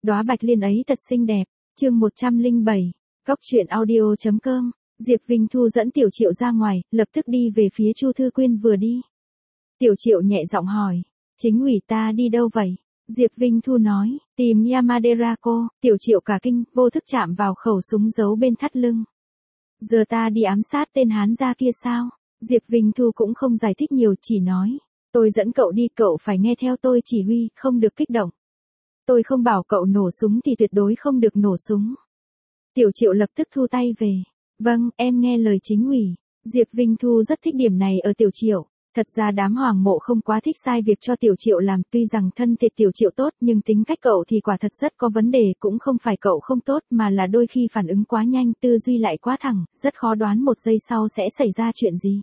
Đóa bạch liên ấy thật xinh đẹp. Chương 107. Cốc truyện audio.com. Diệp Vinh Thu dẫn Tiểu Triệu ra ngoài, lập tức đi về phía Chu Thư Quyên vừa đi. Tiểu Triệu nhẹ giọng hỏi, chính ủy ta đi đâu vậy? Diệp Vinh Thu nói, tìm Yamadera cô. Tiểu Triệu cả kinh, vô thức chạm vào khẩu súng giấu bên thắt lưng. Giờ ta đi ám sát tên Hán gia kia sao? Diệp Vinh Thu cũng không giải thích nhiều, chỉ nói, tôi dẫn cậu đi, cậu phải nghe theo tôi chỉ huy, không được kích động. Tôi không bảo cậu nổ súng thì tuyệt đối không được nổ súng. Tiểu Triệu lập tức thu tay về. Vâng, em nghe lời chính ủy. Diệp Vinh Thu rất thích điểm này ở Tiểu Triệu. Thật ra đám Hoàng Mộ không quá thích sai việc cho Tiểu Triệu làm, tuy rằng thân thiện Tiểu Triệu tốt nhưng tính cách cậu thì quả thật rất có vấn đề, cũng không phải cậu không tốt mà là đôi khi phản ứng quá nhanh, tư duy lại quá thẳng, rất khó đoán một giây sau sẽ xảy ra chuyện gì.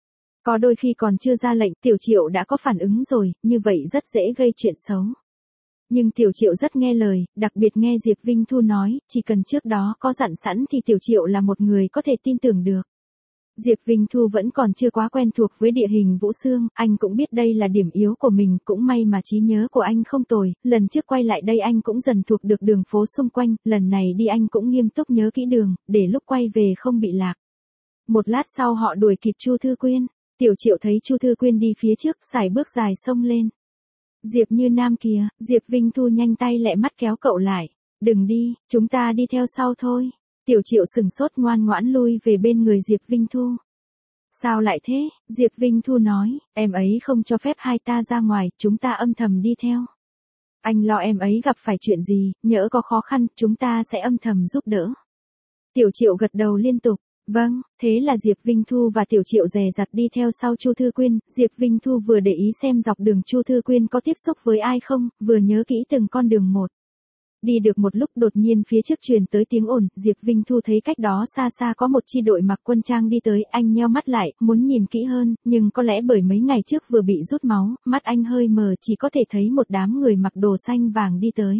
Có đôi khi còn chưa ra lệnh Tiểu Triệu đã có phản ứng rồi, như vậy rất dễ gây chuyện xấu. Nhưng Tiểu Triệu rất nghe lời, đặc biệt nghe Diệp Vinh Thu nói, chỉ cần trước đó có dặn sẵn thì Tiểu Triệu là một người có thể tin tưởng được. Diệp Vinh Thu vẫn còn chưa quá quen thuộc với địa hình Vũ Xương, anh cũng biết đây là điểm yếu của mình, cũng may mà trí nhớ của anh không tồi, lần trước quay lại đây anh cũng dần thuộc được đường phố xung quanh, lần này đi anh cũng nghiêm túc nhớ kỹ đường, để lúc quay về không bị lạc. Một lát sau họ đuổi kịp Chu Thư Quyên, Tiểu Triệu thấy Chu Thư Quyên đi phía trước, sải bước dài xông lên. Diệp Như Nam kìa, Diệp Vinh Thu nhanh tay lẹ mắt kéo cậu lại. Đừng đi, chúng ta đi theo sau thôi. Tiểu Triệu sừng sốt ngoan ngoãn lui về bên người Diệp Vinh Thu. Sao lại thế? Diệp Vinh Thu nói, em ấy không cho phép hai ta ra ngoài, chúng ta âm thầm đi theo. Anh lo em ấy gặp phải chuyện gì, nhỡ có khó khăn, chúng ta sẽ âm thầm giúp đỡ. Tiểu Triệu gật đầu liên tục. Vâng, thế là Diệp Vinh Thu và Tiểu Triệu dè dặt đi theo sau Chu Thư Quyên, Diệp Vinh Thu vừa để ý xem dọc đường Chu Thư Quyên có tiếp xúc với ai không, vừa nhớ kỹ từng con đường một. Đi được một lúc đột nhiên phía trước truyền tới tiếng ồn, Diệp Vinh Thu thấy cách đó xa xa có một chi đội mặc quân trang đi tới, anh nheo mắt lại, muốn nhìn kỹ hơn, nhưng có lẽ bởi mấy ngày trước vừa bị rút máu, mắt anh hơi mờ, chỉ có thể thấy một đám người mặc đồ xanh vàng đi tới.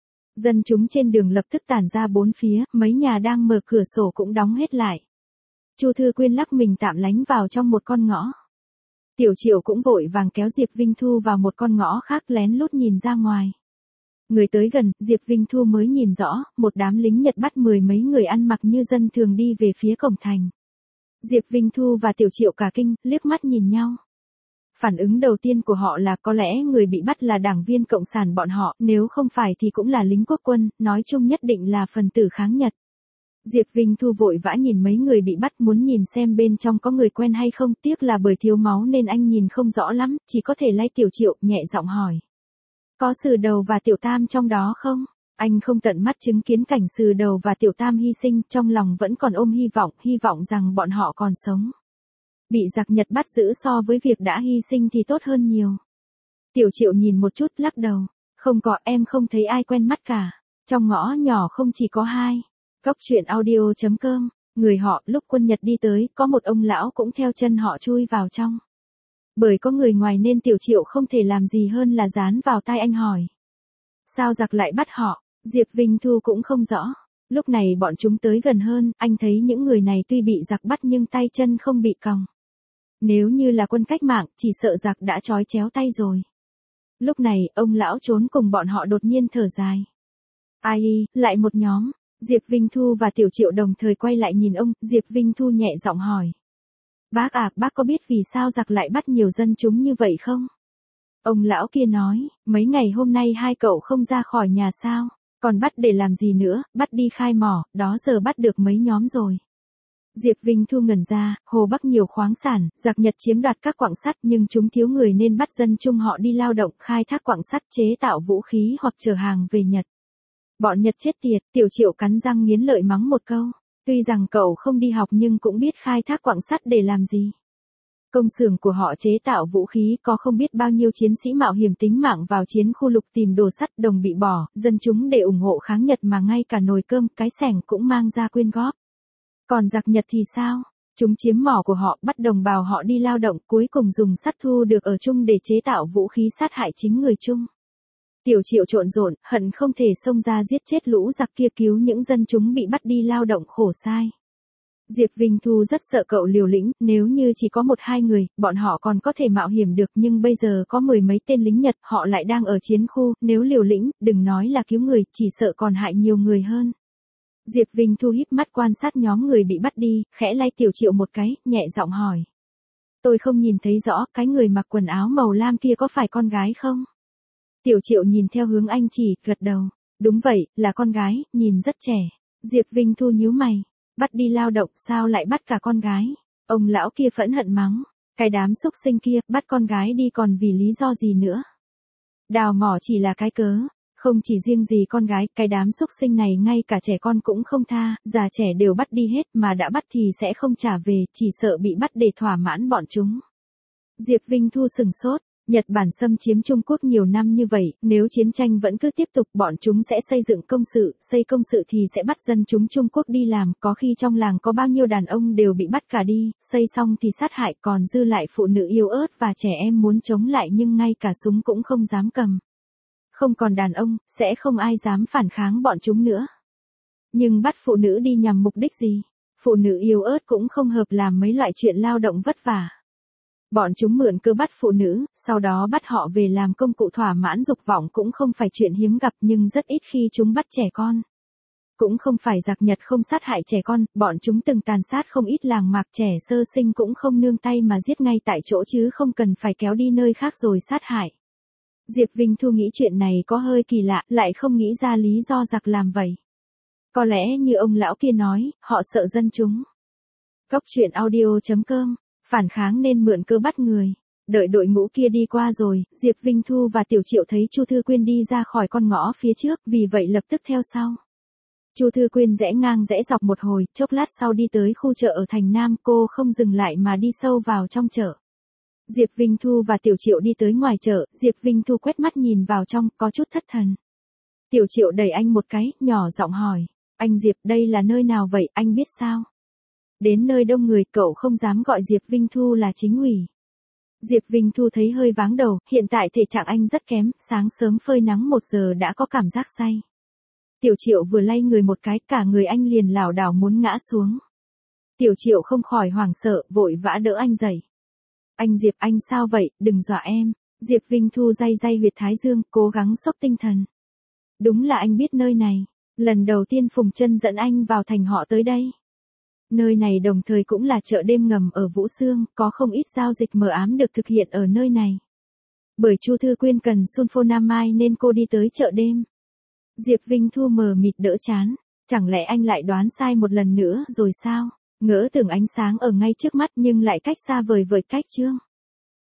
Dân chúng trên đường lập tức tản ra bốn phía, mấy nhà đang mở cửa sổ cũng đóng hết lại. Chu Thư Quyên lắc mình tạm lánh vào trong một con ngõ. Tiểu Triệu cũng vội vàng kéo Diệp Vinh Thu vào một con ngõ khác lén lút nhìn ra ngoài. Người tới gần, Diệp Vinh Thu mới nhìn rõ, một đám lính Nhật bắt mười mấy người ăn mặc như dân thường đi về phía cổng thành. Diệp Vinh Thu và Tiểu Triệu cả kinh, liếc mắt nhìn nhau. Phản ứng đầu tiên của họ là có lẽ người bị bắt là đảng viên Cộng sản bọn họ, nếu không phải thì cũng là lính quốc quân, nói chung nhất định là phần tử kháng Nhật. Diệp Vinh Thu vội vã nhìn mấy người bị bắt, muốn nhìn xem bên trong có người quen hay không, tiếc là bởi thiếu máu nên anh nhìn không rõ lắm, chỉ có thể lay Tiểu Triệu, nhẹ giọng hỏi. Có Sừ Đầu và Tiểu Tam trong đó không? Anh không tận mắt chứng kiến cảnh Sừ Đầu và Tiểu Tam hy sinh, trong lòng vẫn còn ôm hy vọng rằng bọn họ còn sống. Bị giặc Nhật bắt giữ so với việc đã hy sinh thì tốt hơn nhiều. Tiểu Triệu nhìn một chút lắc đầu. Không có, em không thấy ai quen mắt cả. Trong ngõ nhỏ không chỉ có hai. Cốc truyện audio.com. Người họ, lúc quân Nhật đi tới, có một ông lão cũng theo chân họ chui vào trong. Bởi có người ngoài nên Tiểu Triệu không thể làm gì hơn là dán vào tai anh hỏi. Sao giặc lại bắt họ? Diệp Vinh Thu cũng không rõ. Lúc này bọn chúng tới gần hơn, anh thấy những người này tuy bị giặc bắt nhưng tay chân không bị còng. Nếu như là quân cách mạng, chỉ sợ giặc đã trói chéo tay rồi. Lúc này, ông lão trốn cùng bọn họ đột nhiên thở dài. Ai, lại một nhóm. Diệp Vinh Thu và Tiểu Triệu đồng thời quay lại nhìn ông, Diệp Vinh Thu nhẹ giọng hỏi. Bác à, bác có biết vì sao giặc lại bắt nhiều dân chúng như vậy không? Ông lão kia nói, mấy ngày hôm nay hai cậu không ra khỏi nhà sao? Còn bắt để làm gì nữa, bắt đi khai mỏ, đó giờ bắt được mấy nhóm rồi. Diệp Vinh Thu ngẩn ra, Hồ Bắc nhiều khoáng sản, giặc Nhật chiếm đoạt các quặng sắt nhưng chúng thiếu người nên bắt dân chung họ đi lao động, khai thác quặng sắt chế tạo vũ khí hoặc chở hàng về Nhật. Bọn Nhật chết tiệt, Tiểu Triệu cắn răng nghiến lợi mắng một câu. Tuy rằng cậu không đi học nhưng cũng biết khai thác quặng sắt để làm gì. Công xưởng của họ chế tạo vũ khí, có không biết bao nhiêu chiến sĩ mạo hiểm tính mạng vào chiến khu lục tìm đồ sắt, đồng bị bỏ, dân chúng để ủng hộ kháng Nhật mà ngay cả nồi cơm, cái xẻng cũng mang ra quyên góp. Còn giặc Nhật thì sao? Chúng chiếm mỏ của họ, bắt đồng bào họ đi lao động, cuối cùng dùng sắt thu được ở Trung để chế tạo vũ khí sát hại chính người Trung. Tiểu Triệu trộn rộn, hận không thể xông ra giết chết lũ giặc kia, cứu những dân chúng bị bắt đi lao động khổ sai. Diệp Vinh Thu rất sợ cậu liều lĩnh, nếu như chỉ có 1-2 người, bọn họ còn có thể mạo hiểm được, nhưng bây giờ có 10 mấy tên lính Nhật, họ lại đang ở chiến khu, nếu liều lĩnh, đừng nói là cứu người, chỉ sợ còn hại nhiều người hơn. Diệp Vinh Thu híp mắt quan sát nhóm người bị bắt đi, khẽ lay Tiểu Triệu một cái, nhẹ giọng hỏi. Tôi không nhìn thấy rõ, cái người mặc quần áo màu lam kia có phải con gái không? Tiểu Triệu nhìn theo hướng anh chỉ, gật đầu. Đúng vậy, là con gái, nhìn rất trẻ. Diệp Vinh Thu nhíu mày. Bắt đi lao động, sao lại bắt cả con gái? Ông lão kia phẫn hận mắng. Cái đám xúc sinh kia, bắt con gái đi còn vì lý do gì nữa? Đào mỏ chỉ là cái cớ. Không chỉ riêng gì con gái, cái đám xúc sinh này ngay cả trẻ con cũng không tha, già trẻ đều bắt đi hết, mà đã bắt thì sẽ không trả về, chỉ sợ bị bắt để thỏa mãn bọn chúng. Diệp Vinh Thu sừng sốt, Nhật Bản xâm chiếm Trung Quốc nhiều năm như vậy, nếu chiến tranh vẫn cứ tiếp tục, bọn chúng sẽ xây dựng công sự, xây công sự thì sẽ bắt dân chúng Trung Quốc đi làm, có khi trong làng có bao nhiêu đàn ông đều bị bắt cả đi, xây xong thì sát hại, còn dư lại phụ nữ yếu ớt và trẻ em muốn chống lại nhưng ngay cả súng cũng không dám cầm. Không còn đàn ông, sẽ không ai dám phản kháng bọn chúng nữa. Nhưng bắt phụ nữ đi nhằm mục đích gì? Phụ nữ yếu ớt cũng không hợp làm mấy loại chuyện lao động vất vả. Bọn chúng mượn cơ bắt phụ nữ, sau đó bắt họ về làm công cụ thỏa mãn dục vọng cũng không phải chuyện hiếm gặp nhưng rất ít khi chúng bắt trẻ con. Cũng không phải giặc Nhật không sát hại trẻ con, bọn chúng từng tàn sát không ít làng mạc trẻ sơ sinh cũng không nương tay mà giết ngay tại chỗ chứ không cần phải kéo đi nơi khác rồi sát hại. Diệp Vinh Thu nghĩ chuyện này có hơi kỳ lạ, lại không nghĩ ra lý do giặc làm vậy. Có lẽ như ông lão kia nói, họ sợ dân chúng. Cốc truyện audio.com, phản kháng nên mượn cơ bắt người. Đợi đội ngũ kia đi qua rồi, Diệp Vinh Thu và Tiểu Triệu thấy Chu Thư Quyên đi ra khỏi con ngõ phía trước, vì vậy lập tức theo sau. Chu Thư Quyên rẽ ngang rẽ dọc một hồi, chốc lát sau đi tới khu chợ ở thành Nam, cô không dừng lại mà đi sâu vào trong chợ. Diệp Vinh Thu và Tiểu Triệu đi tới ngoài chợ, Diệp Vinh Thu quét mắt nhìn vào trong, có chút thất thần. Tiểu Triệu đẩy anh một cái, nhỏ giọng hỏi, anh Diệp đây là nơi nào vậy, anh biết sao? Đến nơi đông người, cậu không dám gọi Diệp Vinh Thu là chính ủy. Diệp Vinh Thu thấy hơi váng đầu, hiện tại thể trạng anh rất kém, sáng sớm phơi nắng 1 giờ đã có cảm giác say. Tiểu Triệu vừa lay người một cái, cả người anh liền lảo đảo muốn ngã xuống. Tiểu Triệu không khỏi hoảng sợ, vội vã đỡ anh dậy. Anh Diệp, anh sao vậy, đừng dọa em. Diệp Vinh Thu day day huyệt thái dương, cố gắng xốc tinh thần. Đúng là anh biết nơi này. Lần đầu tiên Phùng Chân dẫn anh vào thành họ tới đây. Nơi này đồng thời cũng là chợ đêm ngầm ở Vũ Xương, có không ít giao dịch mờ ám được thực hiện ở nơi này. Bởi Chu Thư Quyên cần sulfonamide nên cô đi tới chợ đêm. Diệp Vinh Thu mờ mịt đỡ chán. Chẳng lẽ anh lại đoán sai một lần nữa rồi sao? Ngỡ tưởng ánh sáng ở ngay trước mắt nhưng lại cách xa vời vợi cách chương.